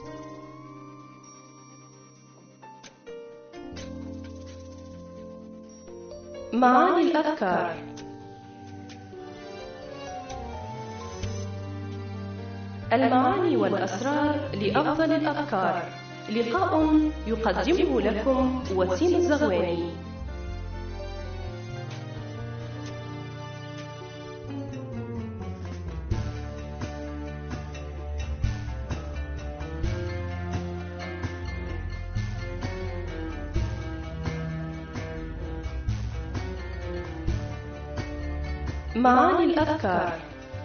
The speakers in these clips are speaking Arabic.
معاني الأذكار. المعاني والأسرار لأفضل الأذكار، لقاء يقدمه لكم وسيم الزغواني. معاني الأذكار.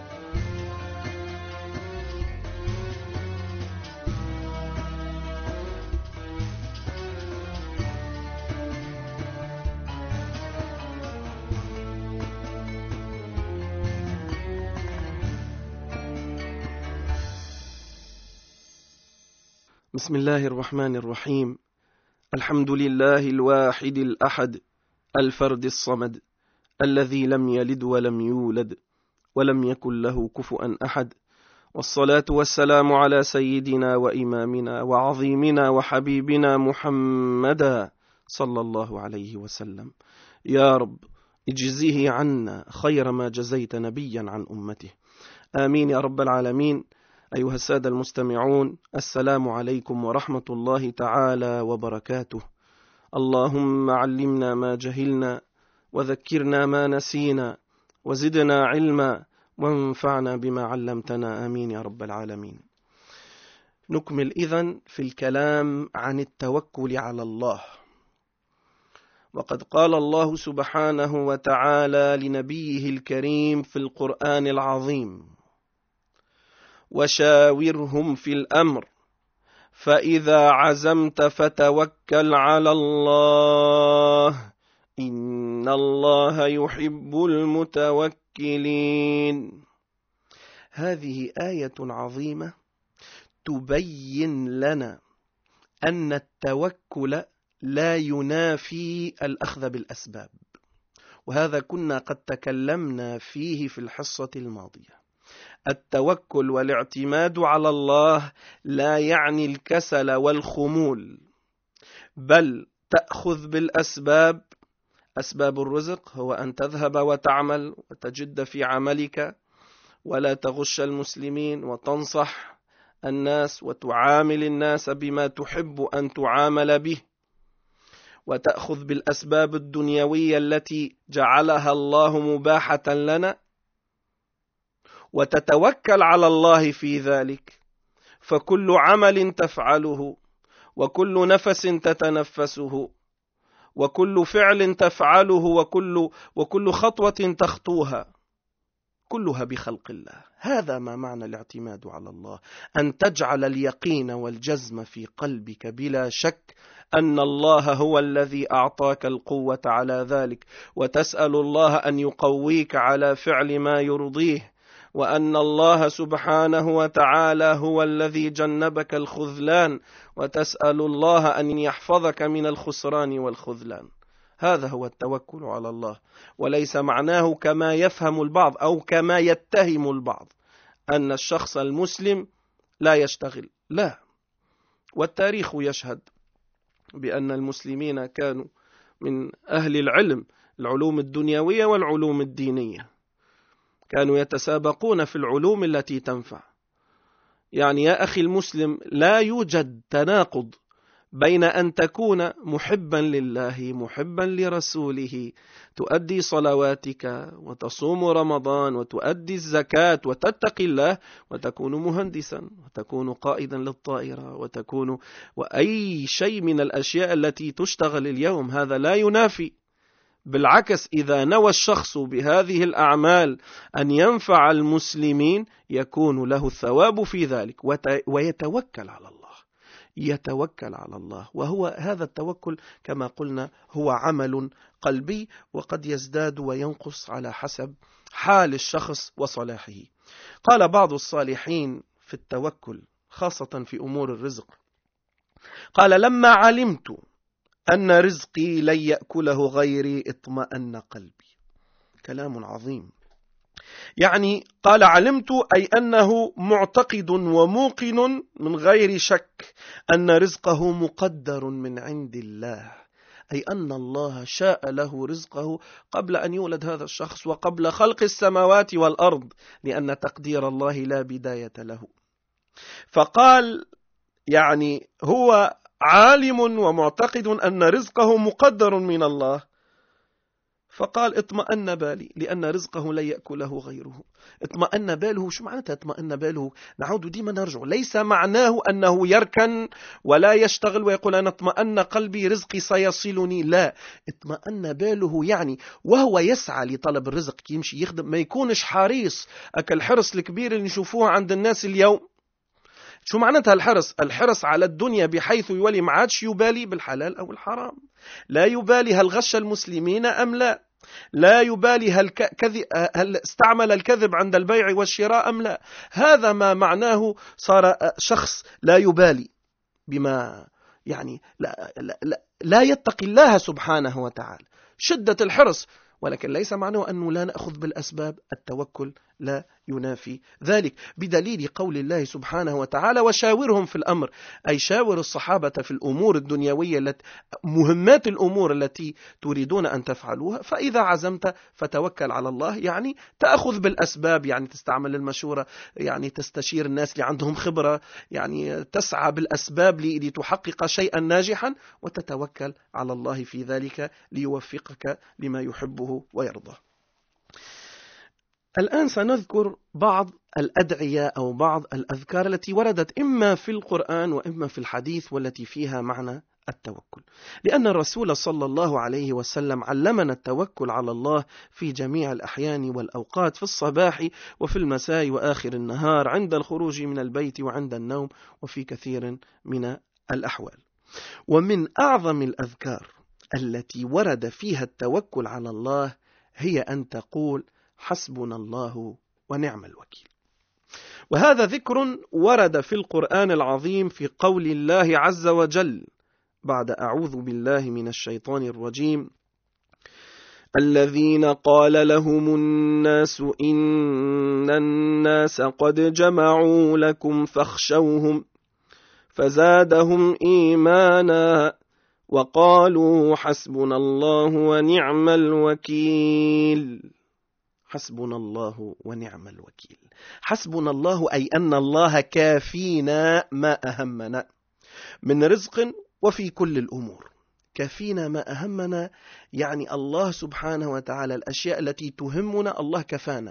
بسم الله الرحمن الرحيم. الحمد لله الواحد الأحد الفرد الصمد الذي لم يلد ولم يولد ولم يكن له كفؤا أحد، والصلاة والسلام على سيدنا وإمامنا وعظيمنا وحبيبنا محمدا صلى الله عليه وسلم. يا رب اجزه عنا خير ما جزيت نبيا عن أمته، آمين يا رب العالمين. أيها السادة المستمعون، السلام عليكم ورحمة الله تعالى وبركاته. اللهم علمنا ما جهلنا وذكرنا ما نسينا وزدنا علما وانفعنا بما علمتنا، آمين يا رب العالمين. نكمل إذن في الكلام عن التوكل على الله. وقد قال الله سبحانه وتعالى لنبيه الكريم في القرآن العظيم: وشاورهم في الأمر فإذا عزمت فتوكل على الله إن الله يحب المتوكلين. هذه آية عظيمة تبين لنا أن التوكل لا ينافي الأخذ بالأسباب، وهذا كنا قد تكلمنا فيه في الحصة الماضية. التوكل والاعتماد على الله لا يعني الكسل والخمول، بل تأخذ بالأسباب. أسباب الرزق هو أن تذهب وتعمل وتجد في عملك ولا تغش المسلمين، وتنصح الناس وتعامل الناس بما تحب أن تعامل به، وتأخذ بالأسباب الدنيوية التي جعلها الله مباحة لنا، وتتوكل على الله في ذلك. فكل عمل تفعله وكل نفس تتنفسه وكل فعل تفعله وكل خطوة تخطوها كلها بخلق الله. هذا ما معنى الاعتماد على الله، أن تجعل اليقين والجزم في قلبك بلا شك أن الله هو الذي أعطاك القوة على ذلك، وتسأل الله أن يقويك على فعل ما يرضيه، وأن الله سبحانه وتعالى هو الذي جنبك الخذلان، وتسأل الله أن يحفظك من الخسران والخذلان. هذا هو التوكل على الله، وليس معناه كما يفهم البعض أو كما يتهم البعض أن الشخص المسلم لا يشتغل، لا. والتاريخ يشهد بأن المسلمين كانوا من أهل العلوم الدنيوية والعلوم الدينية، كانوا يتسابقون في العلوم التي تنفع. يعني يا أخي المسلم، لا يوجد تناقض بين أن تكون محبا لله محبا لرسوله، تؤدي صلواتك وتصوم رمضان وتؤدي الزكاة وتتقي الله، وتكون مهندسا وتكون قائدا للطائرة وأي شيء من الأشياء التي تشتغل اليوم. هذا لا ينافي، بالعكس، إذا نوى الشخص بهذه الأعمال أن ينفع المسلمين يكون له الثواب في ذلك، ويتوكل على الله، يتوكل على الله. وهو هذا التوكل كما قلنا هو عمل قلبي، وقد يزداد وينقص على حسب حال الشخص وصلاحه. قال بعض الصالحين في التوكل خاصة في أمور الرزق، قال: لما علمت أن رزقي لن يأكله غيري اطمأن قلبي. كلام عظيم. يعني قال علمت أي أنه معتقد وموقن من غير شك أن رزقه مقدر من عند الله، أي أن الله شاء له رزقه قبل أن يولد هذا الشخص وقبل خلق السماوات والأرض، لأن تقدير الله لا بداية له. فقال يعني هو عالم ومعتقد أن رزقه مقدر من الله، فقال اطمأن بالي لأن رزقه لا يأكله غيره. اطمأن باله، شو معناتها اطمأن باله؟ نعود ديما نرجع، ليس معناه أنه يركن ولا يشتغل ويقول أنا اطمأن قلبي رزقي سيصلني، لا، اطمأن باله يعني وهو يسعى لطلب الرزق، يمشي يخدم، ما يكونش حريص الحرص الكبير اللي نشوفوه عند الناس اليوم. شو معناتها الحرص؟ الحرص على الدنيا بحيث يولي ما عادش يبالي بالحلال أو الحرام، لا يبالي هل غش المسلمين أم لا، لا يبالي هل استعمل الكذب عند البيع والشراء أم لا. هذا ما معناه صار شخص لا يبالي بما يعني لا يتقي الله سبحانه وتعالى، شدة الحرص، ولكن ليس معناه أنه لا نأخذ بالأسباب، التوكل لا ينافي ذلك، بدليل قول الله سبحانه وتعالى وشاورهم في الأمر، أي شاور الصحابة في الأمور الدنيوية مهمات الأمور التي تريدون أن تفعلوها، فإذا عزمت فتوكل على الله، يعني تأخذ بالأسباب، يعني تستعمل المشورة، يعني تستشير الناس اللي عندهم خبرة، يعني تسعى بالأسباب لتحقق شيئا ناجحا، وتتوكل على الله في ذلك ليوفقك لما يحبه ويرضاه. الآن سنذكر بعض الأدعية أو بعض الأذكار التي وردت إما في القرآن وإما في الحديث والتي فيها معنى التوكل، لأن الرسول صلى الله عليه وسلم علمنا التوكل على الله في جميع الأحيان والأوقات، في الصباح وفي المساء وآخر النهار، عند الخروج من البيت وعند النوم، وفي كثير من الأحوال. ومن أعظم الأذكار التي ورد فيها التوكل على الله هي أن تقول حسبنا الله ونعم الوكيل. وهذا ذكر ورد في القرآن العظيم في قول الله عز وجل بعد أعوذ بالله من الشيطان الرجيم: الذين قال لهم الناس إن الناس قد جمعوا لكم فاخشوهم فزادهم إيمانا وقالوا حسبنا الله ونعم الوكيل. حسبنا الله ونعم الوكيل. حسبنا الله أي أن الله كافينا ما أهمنا من رزق وفي كل الأمور، كافينا ما أهمنا، يعني الله سبحانه وتعالى الأشياء التي تهمنا الله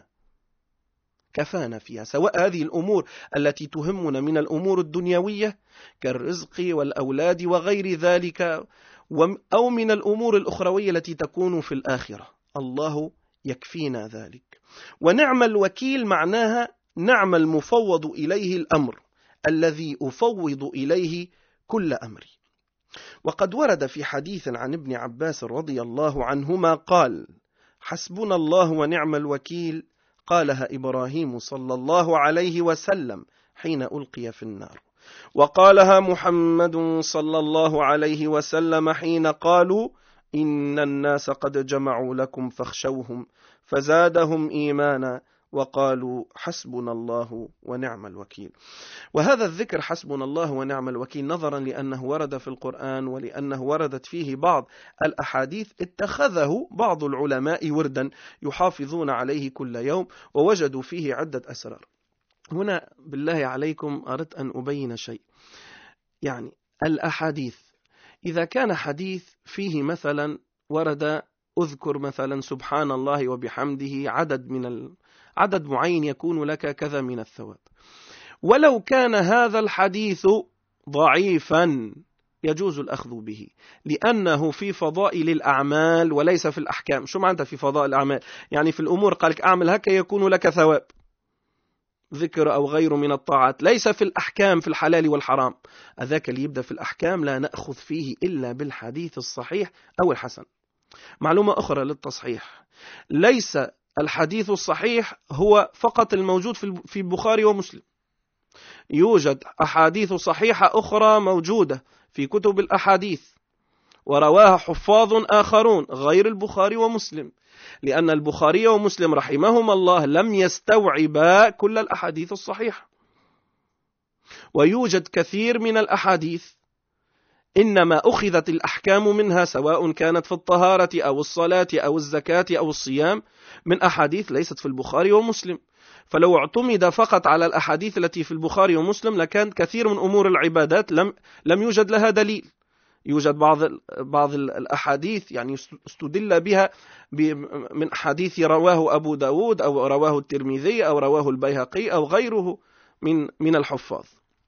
كفانا فيها، سواء هذه الأمور التي تهمنا من الأمور الدنيوية كالرزق والأولاد وغير ذلك، أو من الأمور الأخروية التي تكون في الآخرة، الله يكفينا ذلك. ونعم الوكيل معناها نعم المفوض إليه الأمر، الذي أفوض إليه كل أمري. وقد ورد في حديث عن ابن عباس رضي الله عنهما قال: حسبنا الله ونعم الوكيل قالها إبراهيم صلى الله عليه وسلم حين ألقي في النار، وقالها محمد صلى الله عليه وسلم حين قالوا إن الناس قد جمعوا لكم فاخشوهم فزادهم إيمانا وقالوا حسبنا الله ونعم الوكيل. وهذا الذكر حسبنا الله ونعم الوكيل نظرا لأنه ورد في القرآن ولأنه وردت فيه بعض الأحاديث اتخذه بعض العلماء وردا يحافظون عليه كل يوم، ووجدوا فيه عدة أسرار. هنا بالله عليكم أردت أن أبين شيء، يعني الأحاديث إذا كان حديث فيه مثلا ورد أذكر مثلا سبحان الله وبحمده عدد معين يكون لك كذا من الثواب، ولو كان هذا الحديث ضعيفا يجوز الأخذ به، لأنه في فضائل الأعمال وليس في الأحكام. شو معنى في فضائل الأعمال؟ يعني في الأمور قالك أعمل هكا يكون لك ثواب، ذكر أو غير من الطاعات، ليس في الأحكام في الحلال والحرام. أذاك اللي يبدأ في الأحكام لا نأخذ فيه إلا بالحديث الصحيح أو الحسن. معلومة أخرى للتصحيح، ليس الحديث الصحيح هو فقط الموجود في البخاري ومسلم، يوجد أحاديث صحيحة أخرى موجودة في كتب الأحاديث ورواها حفاظ آخرون غير البخاري ومسلم، لأن البخاري ومسلم رحمهما الله لم يستوعبا كل الأحاديث الصحيحة، ويوجد كثير من الأحاديث إنما أخذت الأحكام منها سواء كانت في الطهارة أو الصلاة أو الزكاة أو الصيام من أحاديث ليست في البخاري ومسلم. فلو اعتمد فقط على الأحاديث التي في البخاري ومسلم لكان كثير من أمور العبادات لم يوجد لها دليل. يوجد بعض الأحاديث يعني استدل بها من أحاديث رواه أبو داود أو رواه الترمذي أو رواه البيهقي أو غيره من الحفاظ.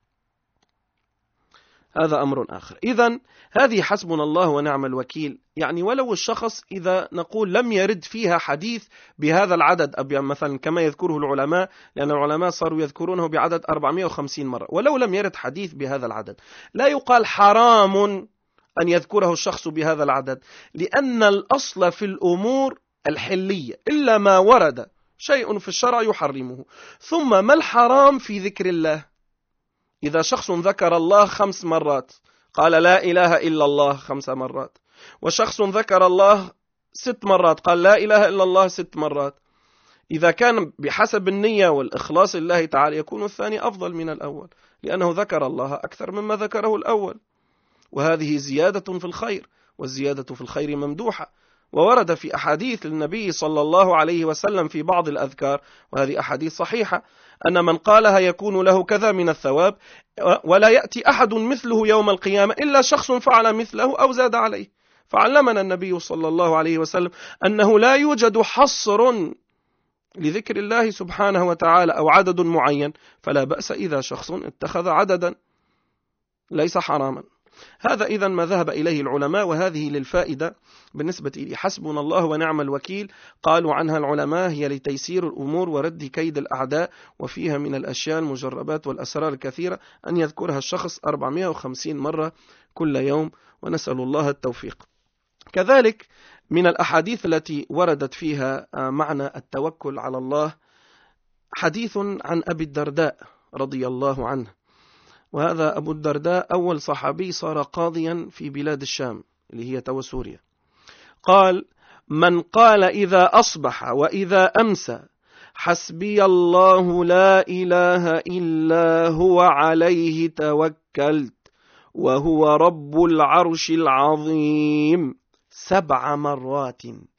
هذا أمر آخر. إذن هذه حسبنا الله ونعم الوكيل، يعني ولو الشخص إذا نقول لم يرد فيها حديث بهذا العدد مثلا كما يذكره العلماء، لأن العلماء صاروا يذكرونه بعدد 450 مرة، ولو لم يرد حديث بهذا العدد لا يقال حرام أن يذكره الشخص بهذا العدد، لأن الأصل في الأمور الحلية إلا ما ورد شيء في الشرع يحرمه. ثم ما الحرام في ذكر الله؟ إذا شخص ذكر الله 5 مرات قال لا إله إلا الله 5 مرات، وشخص ذكر الله 6 مرات قال لا إله إلا الله 6 مرات، إذا كان بحسب النية والإخلاص لله تعالى يكون الثاني أفضل من الأول، لأنه ذكر الله أكثر مما ذكره الأول، وهذه زيادة في الخير، والزيادة في الخير ممدوحة. وورد في أحاديث للنبي صلى الله عليه وسلم في بعض الأذكار، وهذه أحاديث صحيحة، أن من قالها يكون له كذا من الثواب، ولا يأتي أحد مثله يوم القيامة إلا شخص فعل مثله أو زاد عليه. فعلمنا النبي صلى الله عليه وسلم أنه لا يوجد حصر لذكر الله سبحانه وتعالى أو عدد معين، فلا بأس إذا شخص اتخذ عددا ليس حراما. هذا إذن ما ذهب إليه العلماء، وهذه للفائدة بالنسبة لي. حسبنا الله ونعم الوكيل قالوا عنها العلماء هي لتيسير الأمور ورد كيد الأعداء، وفيها من الأشياء المجربات والأسرار الكثيرة أن يذكرها الشخص 450 مرة كل يوم، ونسأل الله التوفيق. كذلك من الأحاديث التي وردت فيها معنى التوكل على الله حديث عن أبي الدرداء رضي الله عنه، وهذا أبو الدرداء أول صحابي صار قاضيا في بلاد الشام اللي هي تو سوريا. قال: من قال إذا أصبح وإذا أمسى حسبي الله لا إله إلا هو عليه توكلت وهو رب العرش العظيم 7 مرات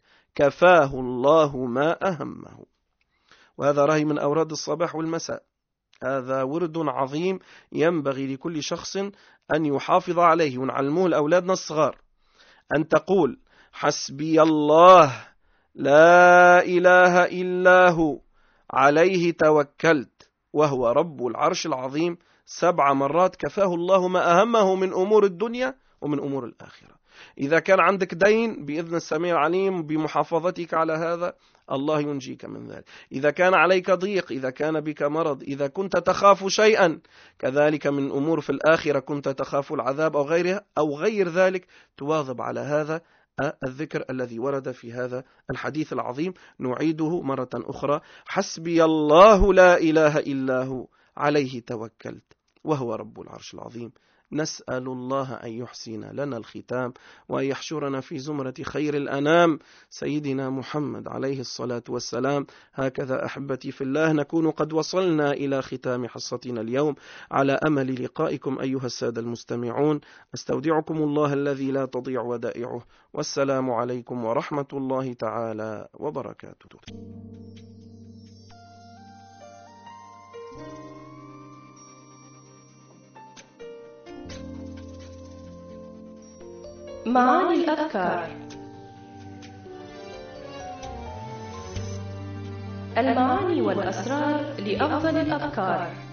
كفاه الله ما أهمه. وهذا راهي من أوراد الصباح والمساء، هذا ورد عظيم ينبغي لكل شخص أن يحافظ عليه، ونعلموه لأولادنا الصغار أن تقول حسبي الله لا إله إلا هو عليه توكلت وهو رب العرش العظيم 7 مرات كفاه الله ما أهمه من أمور الدنيا ومن أمور الآخرة. إذا كان عندك دين بإذن السميع العليم بمحافظتك على هذا الله ينجيك من ذلك. إذا كان عليك ضيق، إذا كان بك مرض، إذا كنت تخاف شيئا كذلك من أمور في الآخرة، كنت تخاف العذاب أو غيرها أو غير ذلك، تواظب على هذا الذكر الذي ورد في هذا الحديث العظيم. نعيده مرة أخرى: حسبي الله لا إله إلا هو عليه توكلت وهو رب العرش العظيم. نسأل الله أن يحسن لنا الختام وأن يحشرنا في زمرة خير الأنام سيدنا محمد عليه الصلاة والسلام. هكذا أحبتي في الله نكون قد وصلنا إلى ختام حصتنا اليوم، على أمل لقائكم أيها السادة المستمعون. أستودعكم الله الذي لا تضيع ودائعه، والسلام عليكم ورحمة الله تعالى وبركاته. معاني الأذكار. المعاني والأسرار لأفضل الأذكار.